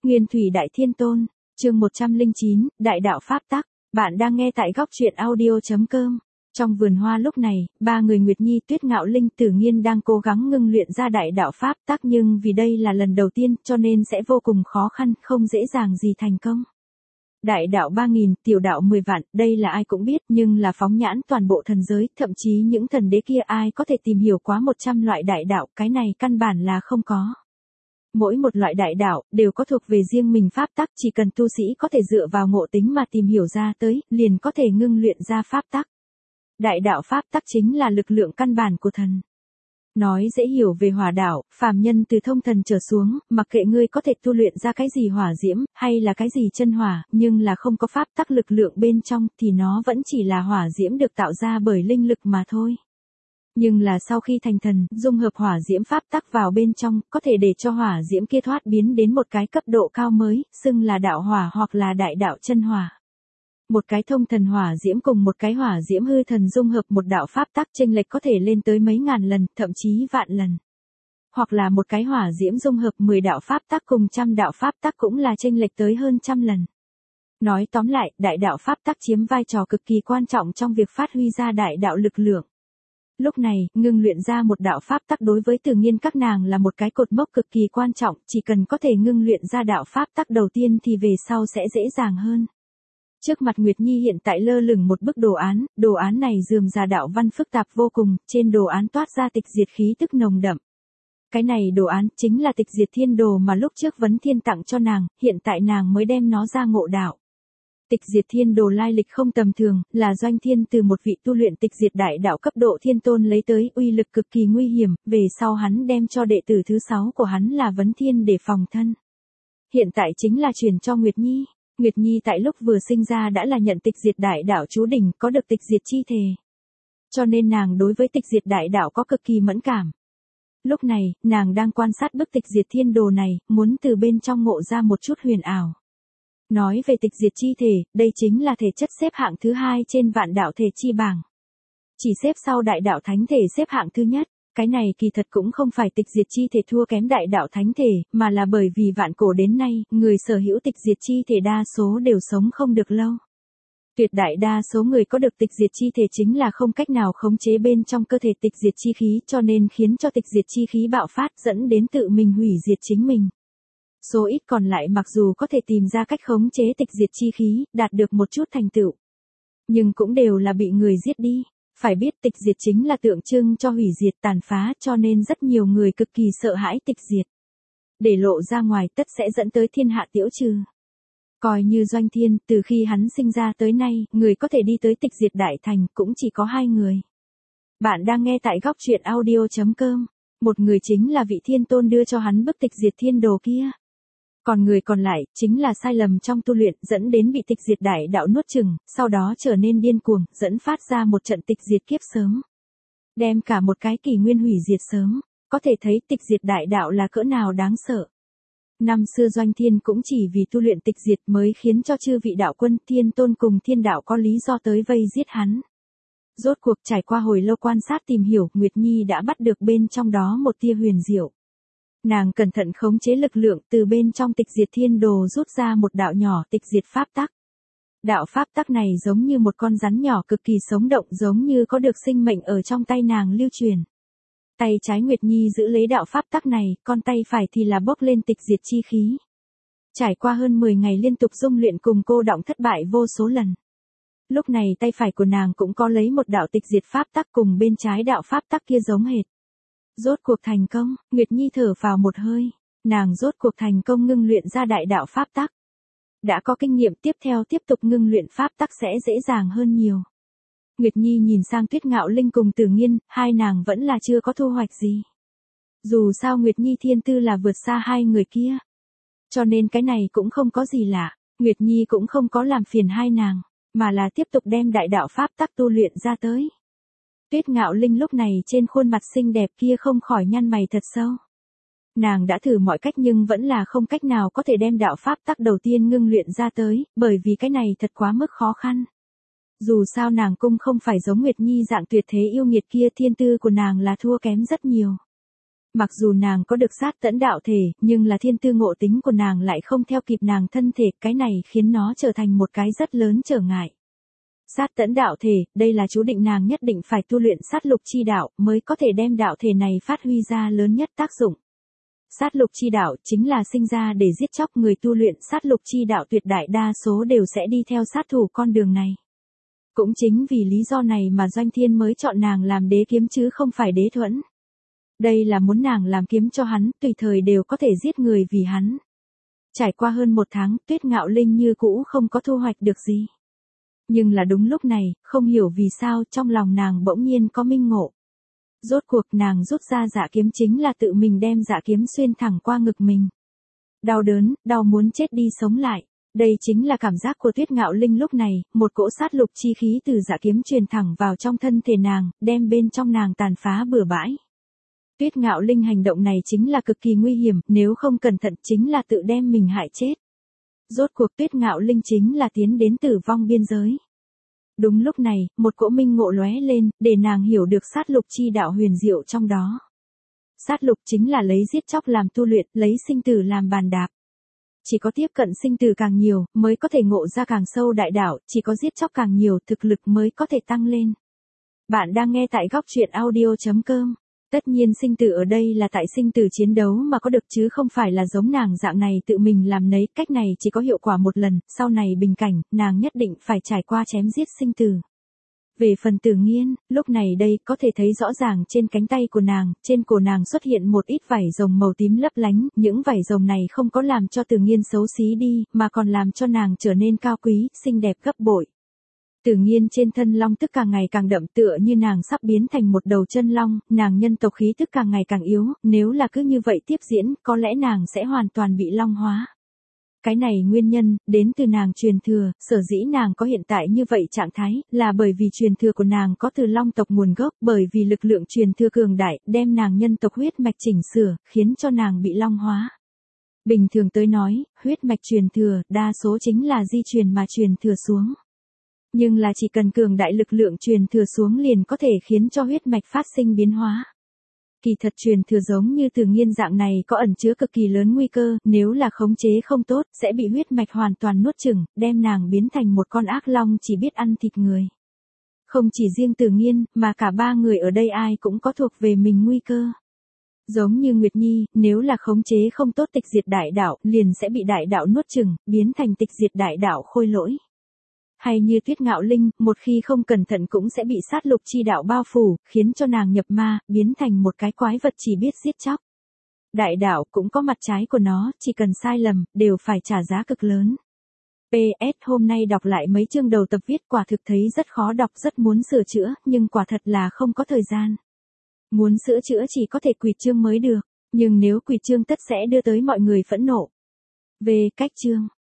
Nguyên Thủy Đại Thiên Tôn, chương 109, Đại Đạo Pháp Tắc. Bạn đang nghe tại góc truyện audio.com. Trong vườn hoa lúc này, ba người Nguyệt Nhi, Tuyết Ngạo Linh, Tử Nghiên đang cố gắng ngưng luyện ra Đại Đạo Pháp Tắc, nhưng vì đây là lần đầu tiên cho nên sẽ vô cùng khó khăn, không dễ dàng gì thành công. Đại đạo 3.000, tiểu đạo 10 vạn, đây là ai cũng biết, nhưng là phóng nhãn toàn bộ thần giới, thậm chí những thần đế kia ai có thể tìm hiểu quá 100 loại đại đạo, cái này căn bản là không có. Mỗi một loại đại đạo đều có thuộc về riêng mình pháp tắc, chỉ cần tu sĩ có thể dựa vào ngộ tính mà tìm hiểu ra tới, liền có thể ngưng luyện ra pháp tắc. Đại đạo pháp tắc chính là lực lượng căn bản của thần. Nói dễ hiểu về hỏa đạo, phàm nhân từ thông thần trở xuống, mặc kệ ngươi có thể tu luyện ra cái gì hỏa diễm, hay là cái gì chân hỏa, nhưng là không có pháp tắc lực lượng bên trong, thì nó vẫn chỉ là hỏa diễm được tạo ra bởi linh lực mà thôi. Nhưng là sau khi thành thần, dung hợp hỏa diễm pháp tắc vào bên trong, có thể để cho hỏa diễm kia thoát biến đến một cái cấp độ cao mới, xưng là đạo hỏa hoặc là đại đạo chân hỏa. Một cái thông thần hỏa diễm cùng một cái hỏa diễm hư thần dung hợp một đạo pháp tắc chênh lệch có thể lên tới mấy ngàn lần, thậm chí vạn lần. Hoặc là một cái hỏa diễm dung hợp 10 đạo pháp tắc cùng trăm đạo pháp tắc cũng là chênh lệch tới hơn trăm lần. Nói tóm lại, đại đạo pháp tắc chiếm vai trò cực kỳ quan trọng trong việc phát huy ra đại đạo lực lượng. Lúc này, ngưng luyện ra một đạo pháp tắc đối với Tử Nghiên các nàng là một cái cột mốc cực kỳ quan trọng, chỉ cần có thể ngưng luyện ra đạo pháp tắc đầu tiên thì về sau sẽ dễ dàng hơn. Trước mặt Nguyệt Nhi hiện tại lơ lửng một bức đồ án này rườm rà đạo văn phức tạp vô cùng, trên đồ án toát ra tịch diệt khí tức nồng đậm. Cái này đồ án chính là tịch diệt thiên đồ mà lúc trước Vấn Thiên tặng cho nàng, hiện tại nàng mới đem nó ra ngộ đạo. Tịch diệt thiên đồ lai lịch không tầm thường, là Doanh Thiên từ một vị tu luyện tịch diệt đại đạo cấp độ thiên tôn lấy tới, uy lực cực kỳ nguy hiểm, về sau hắn đem cho đệ tử thứ 6 của hắn là Vấn Thiên để phòng thân. Hiện tại chính là truyền cho Nguyệt Nhi. Nguyệt Nhi tại lúc vừa sinh ra đã là nhận tịch diệt đại đạo chú đỉnh, có được tịch diệt chi thể. Cho nên nàng đối với tịch diệt đại đạo có cực kỳ mẫn cảm. Lúc này, nàng đang quan sát bức tịch diệt thiên đồ này, muốn từ bên trong ngộ ra một chút huyền ảo. Nói về tịch diệt chi thể, đây chính là thể chất xếp hạng thứ 2 trên vạn đạo thể chi bảng. Chỉ xếp sau đại đạo thánh thể xếp hạng thứ nhất. Cái này kỳ thật cũng không phải tịch diệt chi thể thua kém đại đạo thánh thể, mà là bởi vì vạn cổ đến nay, người sở hữu tịch diệt chi thể đa số đều sống không được lâu. Tuyệt đại đa số người có được tịch diệt chi thể chính là không cách nào khống chế bên trong cơ thể tịch diệt chi khí, cho nên khiến cho tịch diệt chi khí bạo phát, dẫn đến tự mình hủy diệt chính mình. Số ít còn lại mặc dù có thể tìm ra cách khống chế tịch diệt chi khí, đạt được một chút thành tựu, nhưng cũng đều là bị người giết đi. Phải biết tịch diệt chính là tượng trưng cho hủy diệt tàn phá, cho nên rất nhiều người cực kỳ sợ hãi tịch diệt. Để lộ ra ngoài tất sẽ dẫn tới thiên hạ tiễu trừ. Coi như Doanh Thiên, từ khi hắn sinh ra tới nay, người có thể đi tới tịch diệt đại thành cũng chỉ có 2 người. Bạn đang nghe tại góc truyện audio.com. Một người chính là vị thiên tôn đưa cho hắn bức tịch diệt thiên đồ kia. Còn người còn lại, chính là sai lầm trong tu luyện, dẫn đến bị tịch diệt đại đạo nuốt chửng, sau đó trở nên điên cuồng, dẫn phát ra một trận tịch diệt kiếp sớm. Đem cả một cái kỷ nguyên hủy diệt sớm, có thể thấy tịch diệt đại đạo là cỡ nào đáng sợ. Năm xưa Doanh Thiên cũng chỉ vì tu luyện tịch diệt mới khiến cho chư vị đạo quân thiên tôn cùng thiên đạo có lý do tới vây giết hắn. Rốt cuộc trải qua hồi lâu quan sát tìm hiểu, Nguyệt Nhi đã bắt được bên trong đó một tia huyền diệu. Nàng cẩn thận khống chế lực lượng từ bên trong tịch diệt thiên đồ rút ra một đạo nhỏ tịch diệt pháp tắc. Đạo pháp tắc này giống như một con rắn nhỏ cực kỳ sống động, giống như có được sinh mệnh ở trong tay nàng lưu truyền. Tay trái Nguyệt Nhi giữ lấy đạo pháp tắc này, con tay phải thì là bốc lên tịch diệt chi khí. Trải qua hơn 10 ngày liên tục dung luyện cùng cô động thất bại vô số lần. Lúc này tay phải của nàng cũng có lấy một đạo tịch diệt pháp tắc cùng bên trái đạo pháp tắc kia giống hệt. Rốt cuộc thành công, Nguyệt Nhi thở vào một hơi, nàng rốt cuộc thành công ngưng luyện ra đại đạo pháp tắc. Đã có kinh nghiệm tiếp theo tiếp tục ngưng luyện pháp tắc sẽ dễ dàng hơn nhiều. Nguyệt Nhi nhìn sang Tuyết Ngạo Linh cùng Tử Nghiên, hai nàng vẫn là chưa có thu hoạch gì. Dù sao Nguyệt Nhi thiên tư là vượt xa 2 người kia. Cho nên cái này cũng không có gì lạ, Nguyệt Nhi cũng không có làm phiền 2 nàng, mà là tiếp tục đem đại đạo pháp tắc tu luyện ra tới. Tuyết Ngạo Linh lúc này trên khuôn mặt xinh đẹp kia không khỏi nhăn mày thật sâu. Nàng đã thử mọi cách nhưng vẫn là không cách nào có thể đem đạo pháp tắc đầu tiên ngưng luyện ra tới, bởi vì cái này thật quá mức khó khăn. Dù sao nàng cũng không phải giống Nguyệt Nhi dạng tuyệt thế yêu nghiệt kia, thiên tư của nàng là thua kém rất nhiều. Mặc dù nàng có được sát tẫn đạo thể, nhưng là thiên tư ngộ tính của nàng lại không theo kịp nàng thân thể, cái này khiến nó trở thành một cái rất lớn trở ngại. Sát tẫn đạo thể, đây là chú định nàng nhất định phải tu luyện sát lục chi đạo, mới có thể đem đạo thể này phát huy ra lớn nhất tác dụng. Sát lục chi đạo chính là sinh ra để giết chóc, người tu luyện sát lục chi đạo tuyệt đại đa số đều sẽ đi theo sát thủ con đường này. Cũng chính vì lý do này mà Doanh Thiên mới chọn nàng làm đế kiếm chứ không phải đế thuẫn. Đây là muốn nàng làm kiếm cho hắn, tùy thời đều có thể giết người vì hắn. Trải qua hơn 1 tháng, Tuyết Ngạo Linh như cũ không có thu hoạch được gì. Nhưng là đúng lúc này, không hiểu vì sao trong lòng nàng bỗng nhiên có minh ngộ. Rốt cuộc nàng rút ra dạ kiếm chính là tự mình đem dạ kiếm xuyên thẳng qua ngực mình. Đau đớn, đau muốn chết đi sống lại. Đây chính là cảm giác của Tuyết Ngạo Linh lúc này, một cỗ sát lục chi khí từ dạ kiếm truyền thẳng vào trong thân thể nàng, đem bên trong nàng tàn phá bừa bãi. Tuyết Ngạo Linh hành động này chính là cực kỳ nguy hiểm, nếu không cẩn thận chính là tự đem mình hại chết. Rốt cuộc Tuyết Ngạo Linh chính là tiến đến tử vong biên giới. Đúng lúc này, một cỗ minh ngộ lóe lên, để nàng hiểu được sát lục chi đạo huyền diệu trong đó. Sát lục chính là lấy giết chóc làm tu luyện, lấy sinh tử làm bàn đạp. Chỉ có tiếp cận sinh tử càng nhiều, mới có thể ngộ ra càng sâu đại đạo, chỉ có giết chóc càng nhiều, thực lực mới có thể tăng lên. Bạn đang nghe tại góc truyện audio.com. Tất nhiên sinh tử ở đây là tại sinh tử chiến đấu mà có được chứ không phải là giống nàng dạng này tự mình làm nấy, cách này chỉ có hiệu quả một lần, sau này bình cảnh, nàng nhất định phải trải qua chém giết sinh tử. Về phần Tử Nghiên, lúc này đây có thể thấy rõ ràng trên cánh tay của nàng, trên cổ nàng xuất hiện một ít vảy rồng màu tím lấp lánh, những vảy rồng này không có làm cho Tử Nghiên xấu xí đi, mà còn làm cho nàng trở nên cao quý, xinh đẹp gấp bội. Tử Nghiên trên thân long tức càng ngày càng đậm, tựa như nàng sắp biến thành một đầu chân long, nàng nhân tộc khí tức càng ngày càng yếu, nếu là cứ như vậy tiếp diễn, có lẽ nàng sẽ hoàn toàn bị long hóa. Cái này nguyên nhân, đến từ nàng truyền thừa, sở dĩ nàng có hiện tại như vậy trạng thái, là bởi vì truyền thừa của nàng có từ long tộc nguồn gốc, bởi vì lực lượng truyền thừa cường đại, đem nàng nhân tộc huyết mạch chỉnh sửa, khiến cho nàng bị long hóa. Bình thường tới nói, huyết mạch truyền thừa, đa số chính là di truyền mà truyền thừa xuống. Nhưng là chỉ cần cường đại lực lượng truyền thừa xuống liền có thể khiến cho huyết mạch phát sinh biến hóa. Kỳ thật truyền thừa giống như Tử Nghiên dạng này có ẩn chứa cực kỳ lớn nguy cơ, nếu là khống chế không tốt, sẽ bị huyết mạch hoàn toàn nuốt chửng, đem nàng biến thành một con ác long chỉ biết ăn thịt người. Không chỉ riêng Tử Nghiên, mà cả 3 người ở đây ai cũng có thuộc về mình nguy cơ. Giống như Nguyệt Nhi, nếu là khống chế không tốt tịch diệt đại đạo, liền sẽ bị đại đạo nuốt chửng, biến thành tịch diệt đại đạo khôi lỗi. Hay như Tuyết Ngạo Linh, một khi không cẩn thận cũng sẽ bị sát lục chi đạo bao phủ, khiến cho nàng nhập ma, biến thành một cái quái vật chỉ biết giết chóc. Đại đạo cũng có mặt trái của nó, chỉ cần sai lầm, đều phải trả giá cực lớn. PS hôm nay đọc lại mấy chương đầu tập viết quả thực thấy rất khó đọc, rất muốn sửa chữa, nhưng quả thật là không có thời gian. Muốn sửa chữa chỉ có thể quỵt chương mới được, nhưng nếu quỵt chương tất sẽ đưa tới mọi người phẫn nộ. Về cách chương,